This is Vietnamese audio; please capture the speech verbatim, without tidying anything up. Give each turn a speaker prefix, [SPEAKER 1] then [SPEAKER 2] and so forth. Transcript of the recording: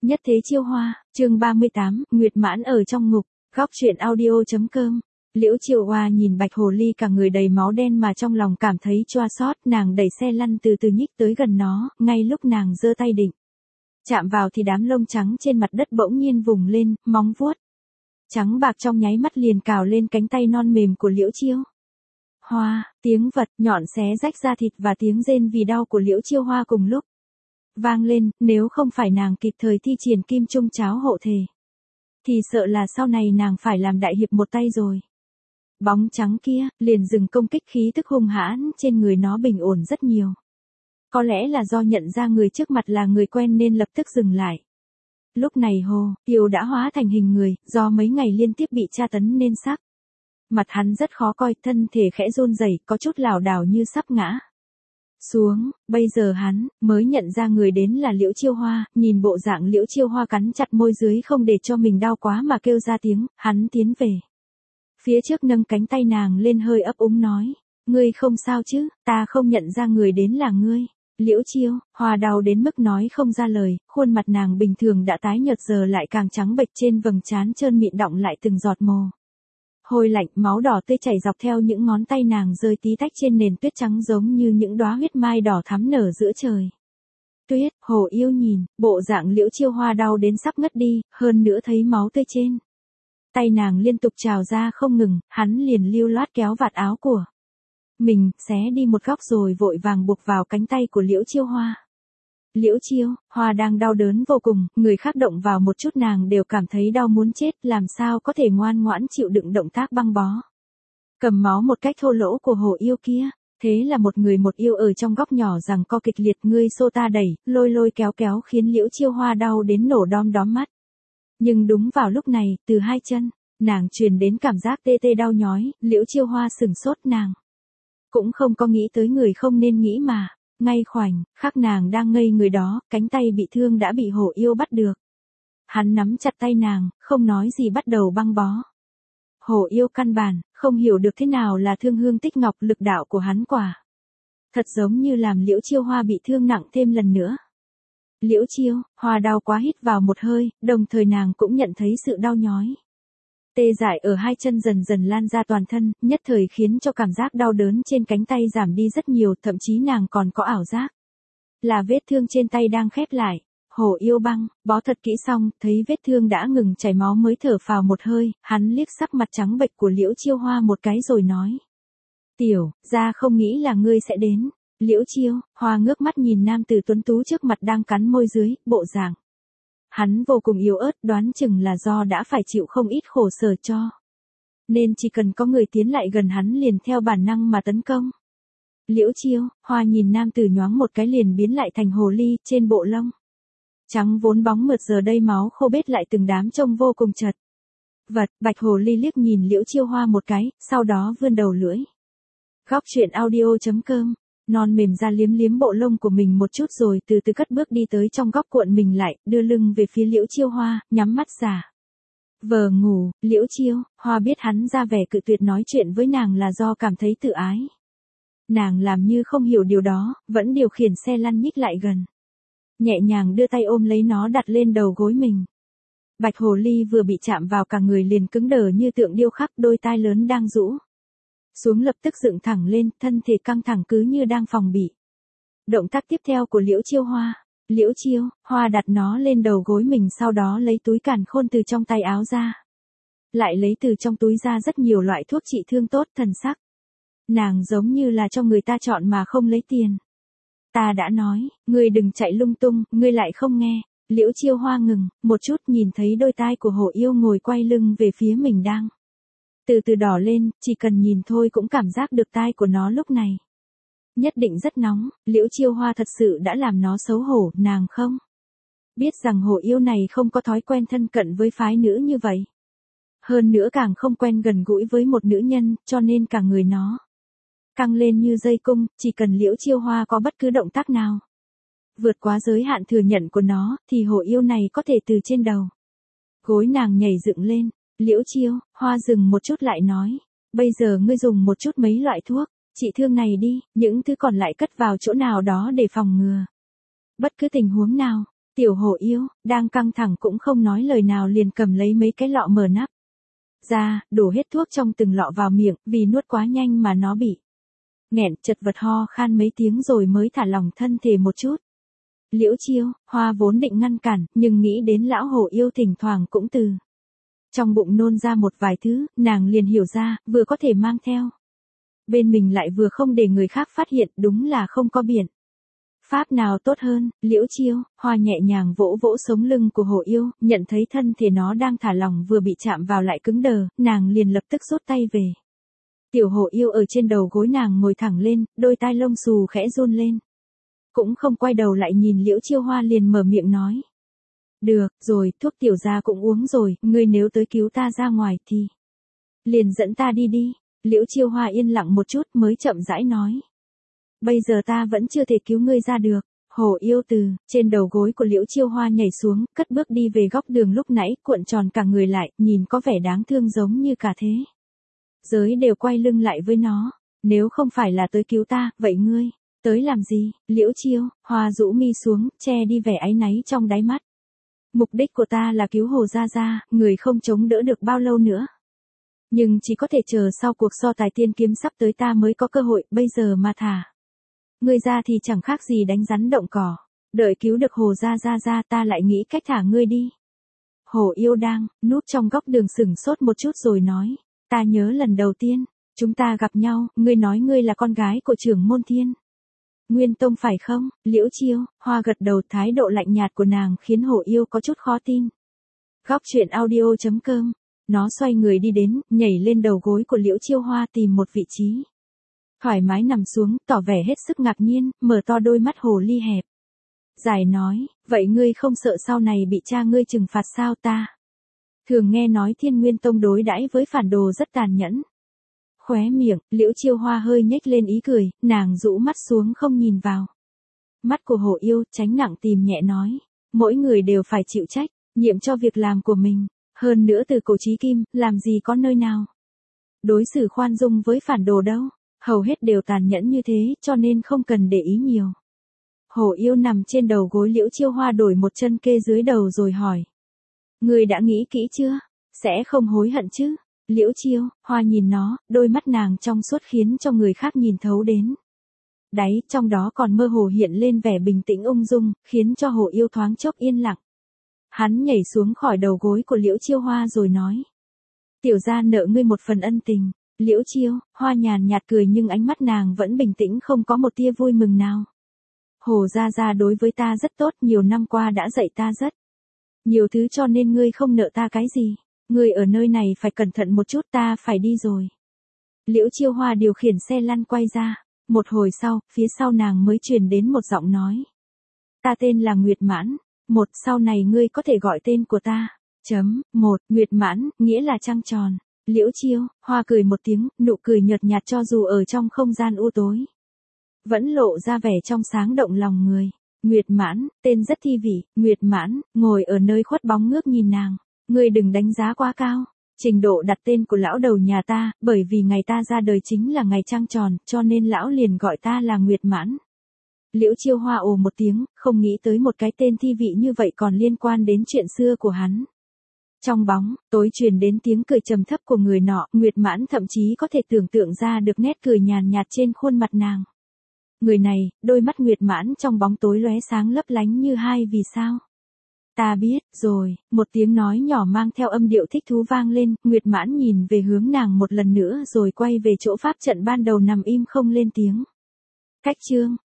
[SPEAKER 1] Nhất thế chiêu hoa, chương ba mươi tám, Nguyệt Mãn ở trong ngục, góc truyện audio.com. Liễu Chiêu Hoa nhìn Bạch Hồ Ly cả người đầy máu đen mà trong lòng cảm thấy choa xót, nàng đẩy xe lăn từ từ nhích tới gần nó, ngay lúc nàng giơ tay định chạm vào thì đám lông trắng trên mặt đất bỗng nhiên vùng lên, móng vuốt trắng bạc trong nháy mắt liền cào lên cánh tay non mềm của Liễu Chiêu Hoa, tiếng vật nhọn xé rách da thịt và tiếng rên vì đau của Liễu Chiêu Hoa cùng lúc vang lên, nếu không phải nàng kịp thời thi triển kim trung cháo hộ thể, thì sợ là sau này nàng phải làm đại hiệp một tay rồi. Bóng trắng kia, liền dừng công kích, khí tức hung hãn trên người nó bình ổn rất nhiều. Có lẽ là do nhận ra người trước mặt là người quen nên lập tức dừng lại. Lúc này Hồ Yêu đã hóa thành hình người, do mấy ngày liên tiếp bị tra tấn nên sắc mặt hắn rất khó coi, thân thể khẽ run rẩy, có chút lảo đảo như sắp ngã xuống. Bây giờ hắn mới nhận ra người đến là Liễu Chiêu Hoa, nhìn bộ dạng Liễu Chiêu Hoa cắn chặt môi dưới không để cho mình đau quá mà kêu ra tiếng, hắn tiến về phía trước nâng cánh tay nàng lên hơi ấp úng nói, ngươi không sao chứ, ta không nhận ra người đến là ngươi. Liễu Chiêu Hoa đau đến mức nói không ra lời, khuôn mặt nàng bình thường đã tái nhợt giờ lại càng trắng bệch, trên vầng trán trơn mịn đọng lại từng giọt mồ hôi lạnh, máu đỏ tươi chảy dọc theo những ngón tay nàng rơi tí tách trên nền tuyết trắng giống như những đóa huyết mai đỏ thắm nở giữa trời tuyết. Hồ Yêu nhìn bộ dạng Liễu Chiêu Hoa đau đến sắp ngất đi, hơn nữa thấy máu tươi trên tay nàng liên tục trào ra không ngừng, hắn liền lưu loát kéo vạt áo của mình, xé đi một góc rồi vội vàng buộc vào cánh tay của Liễu Chiêu Hoa. Liễu Chiêu Hoa đang đau đớn vô cùng, người khác động vào một chút nàng đều cảm thấy đau muốn chết, làm sao có thể ngoan ngoãn chịu đựng động tác băng bó cầm máu một cách thô lỗ của Hồ Yêu kia. Thế là một người một yêu ở trong góc nhỏ rằng co kịch liệt, ngươi xô ta đẩy, lôi lôi kéo kéo khiến Liễu Chiêu Hoa đau đến nổ đom đóm mắt. Nhưng đúng vào lúc này, từ hai chân nàng truyền đến cảm giác tê tê đau nhói, Liễu Chiêu Hoa sửng sốt, nàng cũng không có nghĩ tới người không nên nghĩ mà. Ngay khoảnh khắc nàng đang ngây người đó, cánh tay bị thương đã bị Hồ Yêu bắt được. Hắn nắm chặt tay nàng, không nói gì bắt đầu băng bó. Hồ Yêu căn bản không hiểu được thế nào là thương hương tích ngọc, lực đạo của hắn quả thật giống như làm Liễu Chiêu Hoa bị thương nặng thêm lần nữa. Liễu Chiêu Hoa đau quá hít vào một hơi, đồng thời nàng cũng nhận thấy sự đau nhói tê dại ở hai chân dần dần lan ra toàn thân, nhất thời khiến cho cảm giác đau đớn trên cánh tay giảm đi rất nhiều, thậm chí nàng còn có ảo giác là vết thương trên tay đang khép lại. Hồ Yêu băng bó thật kỹ xong, thấy vết thương đã ngừng chảy máu mới thở phào một hơi, hắn liếc sắc mặt trắng bệch của Liễu Chiêu Hoa một cái rồi nói, tiểu gia không nghĩ là ngươi sẽ đến. Liễu Chiêu Hoa ngước mắt nhìn nam tử tuấn tú trước mặt đang cắn môi dưới, bộ dạng hắn vô cùng yếu ớt, đoán chừng là do đã phải chịu không ít khổ sở cho nên chỉ cần có người tiến lại gần hắn liền theo bản năng mà tấn công. Liễu Chiêu Hoa nhìn nam tử nhoáng một cái liền biến lại thành hồ ly, trên bộ lông trắng vốn bóng mượt giờ đây máu khô bết lại từng đám trông vô cùng chật vật. Bạch Hồ Ly liếc nhìn Liễu Chiêu Hoa một cái, sau đó vươn đầu lưỡi. Góc truyện audio.com. Non mềm ra liếm liếm bộ lông của mình một chút rồi từ từ cất bước đi tới trong góc cuộn mình lại, đưa lưng về phía Liễu Chiêu Hoa, nhắm mắt giả vờ ngủ. Liễu Chiêu Hoa biết hắn ra vẻ cự tuyệt nói chuyện với nàng là do cảm thấy tự ái. Nàng làm như không hiểu điều đó, vẫn điều khiển xe lăn nhích lại gần, nhẹ nhàng đưa tay ôm lấy nó đặt lên đầu gối mình. Bạch Hồ Ly vừa bị chạm vào cả người liền cứng đờ như tượng điêu khắc, đôi tai lớn đang rũ xuống lập tức dựng thẳng lên, thân thể căng thẳng cứ như đang phòng bị động tác tiếp theo của Liễu Chiêu Hoa. Liễu Chiêu Hoa đặt nó lên đầu gối mình, sau đó lấy túi càn khôn từ trong tay áo ra, lại lấy từ trong túi ra rất nhiều loại thuốc trị thương tốt, thần sắc nàng giống như là cho người ta chọn mà không lấy tiền. Ta đã nói, ngươi đừng chạy lung tung, ngươi lại không nghe. Liễu Chiêu Hoa ngừng một chút, nhìn thấy đôi tai của Hồ Yêu ngồi quay lưng về phía mình đang từ từ đỏ lên, chỉ cần nhìn thôi cũng cảm giác được tai của nó lúc này nhất định rất nóng. Liễu Chiêu Hoa thật sự đã làm nó xấu hổ, nàng không biết rằng Hồ Yêu này không có thói quen thân cận với phái nữ như vậy. Hơn nữa càng không quen gần gũi với một nữ nhân, cho nên cả người nó căng lên như dây cung, chỉ cần Liễu Chiêu Hoa có bất cứ động tác nào vượt quá giới hạn thừa nhận của nó, thì Hồ Yêu này có thể từ trên đầu gối nàng nhảy dựng lên. Liễu Chiêu Hoa dừng một chút lại nói, bây giờ ngươi dùng một chút mấy loại thuốc trị thương này đi, những thứ còn lại cất vào chỗ nào đó để phòng ngừa bất cứ tình huống nào. Tiểu Hồ Yêu, đang căng thẳng cũng không nói lời nào liền cầm lấy mấy cái lọ mở nắp ra, đổ hết thuốc trong từng lọ vào miệng, vì nuốt quá nhanh mà nó bị nghẹn, chật vật ho khan mấy tiếng rồi mới thả lỏng thân thể một chút. Liễu Chiêu, Hoa vốn định ngăn cản, nhưng nghĩ đến lão Hồ Yêu thỉnh thoảng cũng từ trong bụng nôn ra một vài thứ, nàng liền hiểu ra, vừa có thể mang theo bên mình lại vừa không để người khác phát hiện, đúng là không có biện pháp nào tốt hơn. Liễu Chiêu, Hoa nhẹ nhàng vỗ vỗ sống lưng của Hồ Yêu, nhận thấy thân thể nó đang thả lỏng vừa bị chạm vào lại cứng đờ, nàng liền lập tức rút tay về. Tiểu Hồ Yêu ở trên đầu gối nàng ngồi thẳng lên, đôi tai lông xù khẽ run lên. Cũng không quay đầu lại nhìn Liễu Chiêu, Hoa liền mở miệng nói. Được, rồi, thuốc tiểu gia cũng uống rồi, ngươi nếu tới cứu ta ra ngoài thì liền dẫn ta đi đi. Liễu Chiêu, Hoa yên lặng một chút mới chậm rãi nói. Bây giờ ta vẫn chưa thể cứu ngươi ra được. Hồ Yêu từ trên đầu gối của Liễu Chiêu, Hoa nhảy xuống, cất bước đi về góc đường lúc nãy, cuộn tròn cả người lại, nhìn có vẻ đáng thương giống như cả thế giới đều quay lưng lại với nó. Nếu không phải là tới cứu ta, vậy ngươi tới làm gì? Liễu Chiêu, Hoa rũ mi xuống, che đi vẻ áy náy trong đáy mắt. Mục đích của ta là cứu Hồ gia gia, người không chống đỡ được bao lâu nữa. Nhưng chỉ có thể chờ sau cuộc so tài tiên kiếm sắp tới ta mới có cơ hội, bây giờ mà thả ngươi ra thì chẳng khác gì đánh rắn động cỏ. Đợi cứu được Hồ gia gia ra ta lại nghĩ cách thả ngươi đi. Hồ Yêu đang núp trong góc đường sửng sốt một chút rồi nói. Ta nhớ lần đầu tiên chúng ta gặp nhau, ngươi nói ngươi là con gái của trưởng môn Thiên Nguyên Tông phải không? Liễu Chiêu, Hoa gật đầu, thái độ lạnh nhạt của nàng khiến Hồ Yêu có chút khó tin. Góc truyện audio chấm com. Nó xoay người đi đến, nhảy lên đầu gối của Liễu Chiêu, Hoa tìm một vị trí thoải mái nằm xuống, tỏ vẻ hết sức ngạc nhiên, mở to đôi mắt hồ ly hẹp dài nói, vậy ngươi không sợ sau này bị cha ngươi trừng phạt sao? Ta thường nghe nói Thiên Nguyên Tông đối đãi với phản đồ rất tàn nhẫn. Khóe miệng, Liễu Chiêu, Hoa hơi nhếch lên ý cười, nàng rũ mắt xuống không nhìn vào mắt của Hồ Yêu, tránh nặng tìm nhẹ nói, mỗi người đều phải chịu trách nhiệm cho việc làm của mình. Hơn nữa từ cổ chí kim, làm gì có nơi nào đối xử khoan dung với phản đồ đâu, hầu hết đều tàn nhẫn như thế, cho nên không cần để ý nhiều. Hồ Yêu nằm trên đầu gối Liễu Chiêu, Hoa đổi một chân kê dưới đầu rồi hỏi. Ngươi đã nghĩ kỹ chưa? Sẽ không hối hận chứ? Liễu Chiêu, Hoa nhìn nó, đôi mắt nàng trong suốt khiến cho người khác nhìn thấu đến đáy, trong đó còn mơ hồ hiện lên vẻ bình tĩnh ung dung, khiến cho Hồ Yêu thoáng chốc yên lặng. Hắn nhảy xuống khỏi đầu gối của Liễu Chiêu, Hoa rồi nói. Tiểu gia nợ ngươi một phần ân tình. Liễu Chiêu, Hoa nhàn nhạt cười nhưng ánh mắt nàng vẫn bình tĩnh, không có một tia vui mừng nào. Hồ gia gia đối với ta rất tốt, nhiều năm qua đã dạy ta rất nhiều thứ, cho nên ngươi không nợ ta cái gì. Ngươi ở nơi này phải cẩn thận một chút, ta phải đi rồi. Liễu Chiêu, Hoa điều khiển xe lăn quay ra. Một hồi sau, phía sau nàng mới truyền đến một giọng nói. Ta tên là Nguyệt Mãn. Một, sau này ngươi có thể gọi tên của ta. Chấm, một, Nguyệt Mãn, nghĩa là trăng tròn. Liễu Chiêu, Hoa cười một tiếng, nụ cười nhợt nhạt cho dù ở trong không gian u tối vẫn lộ ra vẻ trong sáng động lòng người. Nguyệt Mãn, tên rất thi vị. Nguyệt Mãn, ngồi ở nơi khuất bóng ngước nhìn nàng. Ngươi đừng đánh giá quá cao trình độ đặt tên của lão đầu nhà ta, bởi vì ngày ta ra đời chính là ngày trăng tròn, cho nên lão liền gọi ta là Nguyệt Mãn. Liễu Chiêu, Hoa ồ một tiếng, không nghĩ tới một cái tên thi vị như vậy còn liên quan đến chuyện xưa của hắn. Trong bóng tối truyền đến tiếng cười trầm thấp của người nọ, Nguyệt Mãn thậm chí có thể tưởng tượng ra được nét cười nhàn nhạt trên khuôn mặt nàng. Người này, đôi mắt Nguyệt Mãn trong bóng tối lóe sáng lấp lánh như hai vì sao. Ta biết, rồi, một tiếng nói nhỏ mang theo âm điệu thích thú vang lên, Nguyệt Mãn nhìn về hướng nàng một lần nữa rồi quay về chỗ pháp trận ban đầu nằm im không lên tiếng. Cách chương